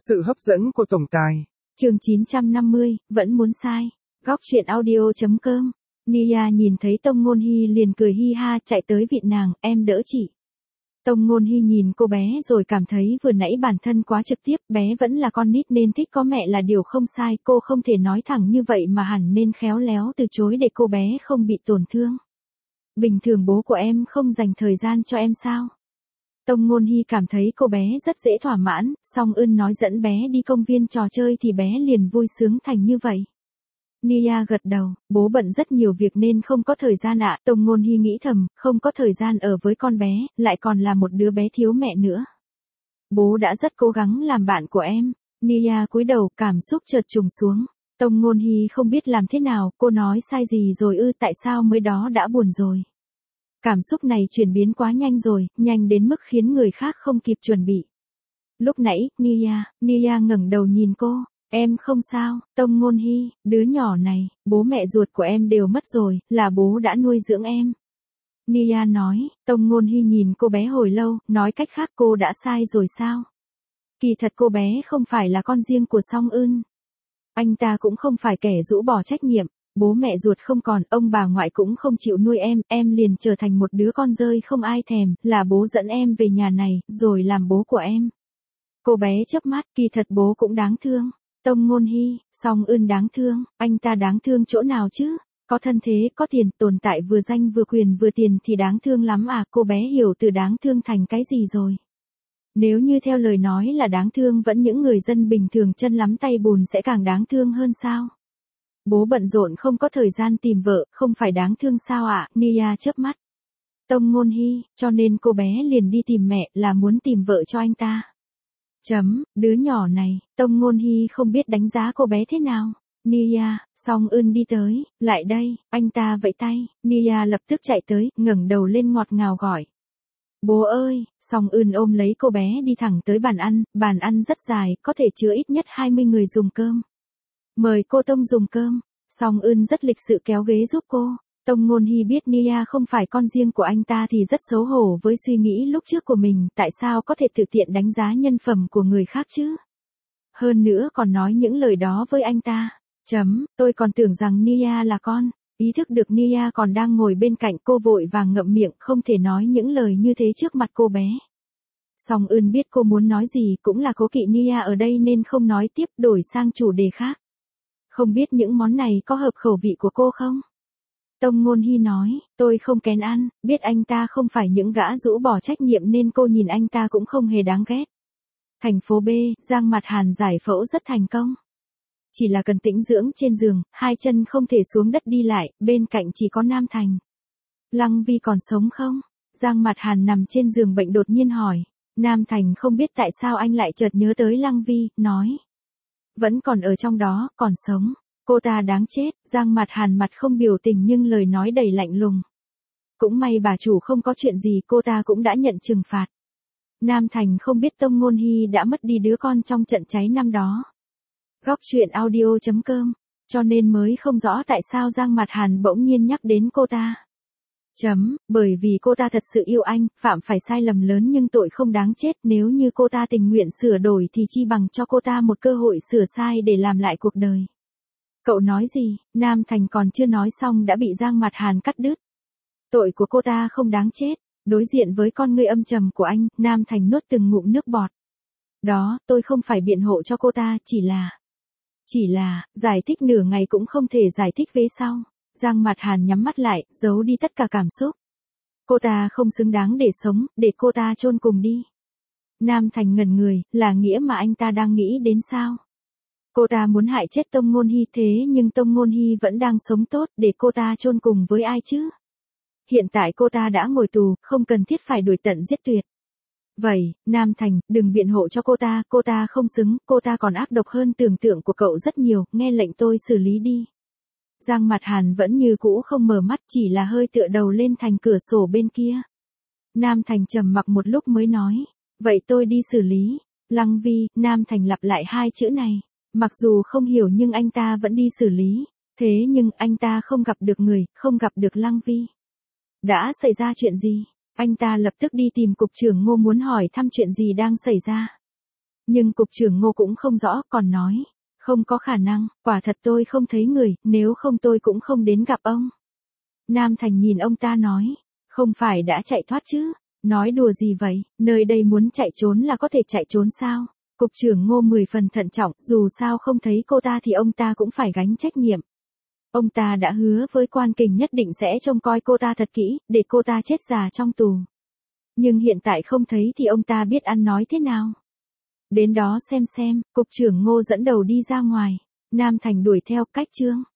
Sự hấp dẫn của tổng tài. Chương 950, vẫn muốn sai. Góc truyện audio.com. Nia nhìn thấy Tông Ngôn Hy liền cười hi ha chạy tới vịn nàng, em đỡ chị. Tông Ngôn Hy nhìn cô bé rồi cảm thấy vừa nãy bản thân quá trực tiếp, bé vẫn là con nít nên thích có mẹ là điều không sai, cô không thể nói thẳng như vậy mà hẳn nên khéo léo từ chối để cô bé không bị tổn thương. Bình thường bố của em không dành thời gian cho em sao? Tông Ngôn Hy cảm thấy cô bé rất dễ thỏa mãn, song ưn nói dẫn bé đi công viên trò chơi thì bé liền vui sướng thành như vậy. Nia gật đầu, bố bận rất nhiều việc nên không có thời gian ạ. Tông Ngôn Hy nghĩ thầm, không có thời gian ở với con bé, lại còn là một đứa bé thiếu mẹ nữa. Bố đã rất cố gắng làm bạn của em. Nia cúi đầu, cảm xúc chợt trùng xuống. Tông Ngôn Hy không biết làm thế nào, cô nói sai gì rồi ư, tại sao mới đó đã buồn rồi. Cảm xúc này chuyển biến quá nhanh rồi, nhanh đến mức khiến người khác không kịp chuẩn bị. Lúc nãy, Nia ngẩng đầu nhìn cô, em không sao, Tông Ngôn Hy, đứa nhỏ này, bố mẹ ruột của em đều mất rồi, là bố đã nuôi dưỡng em. Nia nói, Tông Ngôn Hy nhìn cô bé hồi lâu, nói cách khác cô đã sai rồi sao? Kỳ thật cô bé không phải là con riêng của Song Ưn. Anh ta cũng không phải kẻ rũ bỏ trách nhiệm. Bố mẹ ruột không còn, ông bà ngoại cũng không chịu nuôi em liền trở thành một đứa con rơi không ai thèm, là bố dẫn em về nhà này, rồi làm bố của em. Cô bé chớp mắt, kỳ thật bố cũng đáng thương. Tông Ngôn Hy, Song Ưn đáng thương, anh ta đáng thương chỗ nào chứ? Có thân thế, có tiền, tồn tại vừa danh vừa quyền vừa tiền thì đáng thương lắm à, cô bé hiểu từ đáng thương thành cái gì rồi? Nếu như theo lời nói là đáng thương vẫn những người dân bình thường chân lắm tay bùn sẽ càng đáng thương hơn sao? Bố bận rộn không có thời gian tìm vợ, không phải đáng thương sao ạ? Nia chớp mắt. Tông Ngôn Hy, cho nên cô bé liền đi tìm mẹ, là muốn tìm vợ cho anh ta. Đứa nhỏ này, Tông Ngôn Hy không biết đánh giá cô bé thế nào. Nia, Song Ưn đi tới, lại đây, anh ta vẫy tay, Nia lập tức chạy tới, ngẩng đầu lên ngọt ngào gọi. Bố ơi, Song Ưn ôm lấy cô bé đi thẳng tới bàn ăn rất dài, có thể chứa ít nhất 20 người dùng cơm. Mời cô Tông dùng cơm. Song Ưn rất lịch sự kéo ghế giúp cô. Tông Ngôn Hy biết Nia không phải con riêng của anh ta thì rất xấu hổ với suy nghĩ lúc trước của mình, tại sao có thể tự tiện đánh giá nhân phẩm của người khác chứ? Hơn nữa còn nói những lời đó với anh ta. Tôi còn tưởng rằng Nia là con. Ý thức được Nia còn đang ngồi bên cạnh cô vội vàng ngậm miệng không thể nói những lời như thế trước mặt cô bé. Song Ưn biết cô muốn nói gì cũng là cố kỵ Nia ở đây nên không nói tiếp, đổi sang chủ đề khác. Không biết những món này có hợp khẩu vị của cô không? Tông Ngôn Hy nói, tôi không kén ăn, biết anh ta không phải những gã rũ bỏ trách nhiệm nên cô nhìn anh ta cũng không hề đáng ghét. Thành phố B, Giang Mặt Hàn giải phẫu rất thành công. Chỉ là cần tĩnh dưỡng trên giường, hai chân không thể xuống đất đi lại, bên cạnh chỉ có Nam Thành. Lăng Vi còn sống không? Giang Mặt Hàn nằm trên giường bệnh đột nhiên hỏi. Nam Thành không biết tại sao anh lại chợt nhớ tới Lăng Vi, nói. Vẫn còn ở trong đó, còn sống. Cô ta đáng chết, Giang Mặt Hàn mặt không biểu tình nhưng lời nói đầy lạnh lùng. Cũng may bà chủ không có chuyện gì, cô ta cũng đã nhận trừng phạt. Nam Thành không biết Tông Ngôn Hy đã mất đi đứa con trong trận cháy năm đó. Góc truyện audio.com, cho nên mới không rõ tại sao Giang Mặt Hàn bỗng nhiên nhắc đến cô ta. Bởi vì cô ta thật sự yêu anh, phạm phải sai lầm lớn nhưng tội không đáng chết, nếu như cô ta tình nguyện sửa đổi thì chi bằng cho cô ta một cơ hội sửa sai để làm lại cuộc đời. Cậu nói gì? Nam Thành còn chưa nói xong đã bị Giang Mặt Hàn cắt đứt. Tội của cô ta không đáng chết. Đối diện với con ngươi âm trầm của anh, Nam Thành nuốt từng ngụm nước bọt. Đó, tôi không phải biện hộ cho cô ta, chỉ là, giải thích nửa ngày cũng không thể giải thích về sau. Giang Mặt Hàn nhắm mắt lại, giấu đi tất cả cảm xúc. Cô ta không xứng đáng để sống, để cô ta chôn cùng đi. Nam Thành ngẩn người, là nghĩa mà anh ta đang nghĩ đến sao? Cô ta muốn hại chết Tông Ngôn Hy thế nhưng Tông Ngôn Hy vẫn đang sống tốt, để cô ta chôn cùng với ai chứ? Hiện tại cô ta đã ngồi tù, không cần thiết phải đuổi tận giết tuyệt. Vậy, Nam Thành, đừng biện hộ cho cô ta không xứng, cô ta còn ác độc hơn tưởng tượng của cậu rất nhiều, nghe lệnh tôi xử lý đi. Giang Mặt Hàn vẫn như cũ không mở mắt, chỉ là hơi tựa đầu lên thành cửa sổ bên kia. Nam Thành trầm mặc một lúc mới nói, vậy tôi đi xử lý. Lăng Vi, Nam Thành lặp lại hai chữ này. Mặc dù không hiểu nhưng anh ta vẫn đi xử lý. Thế nhưng anh ta không gặp được người, không gặp được Lăng Vi. Đã xảy ra chuyện gì? Anh ta lập tức đi tìm cục trưởng Ngô muốn hỏi thăm chuyện gì đang xảy ra. Nhưng cục trưởng Ngô cũng không rõ, còn nói. Không có khả năng, quả thật tôi không thấy người, nếu không tôi cũng không đến gặp ông. Nam Thành nhìn ông ta nói. Không phải đã chạy thoát chứ? Nói đùa gì vậy, nơi đây muốn chạy trốn là có thể chạy trốn sao? Cục trưởng Ngô 10 phần thận trọng, dù sao không thấy cô ta thì ông ta cũng phải gánh trách nhiệm. Ông ta đã hứa với Quan Kình nhất định sẽ trông coi cô ta thật kỹ, để cô ta chết già trong tù. Nhưng hiện tại không thấy thì ông ta biết ăn nói thế nào. Đến đó xem, cục trưởng Ngô dẫn đầu đi ra ngoài. Nam Thành đuổi theo, cách Trương.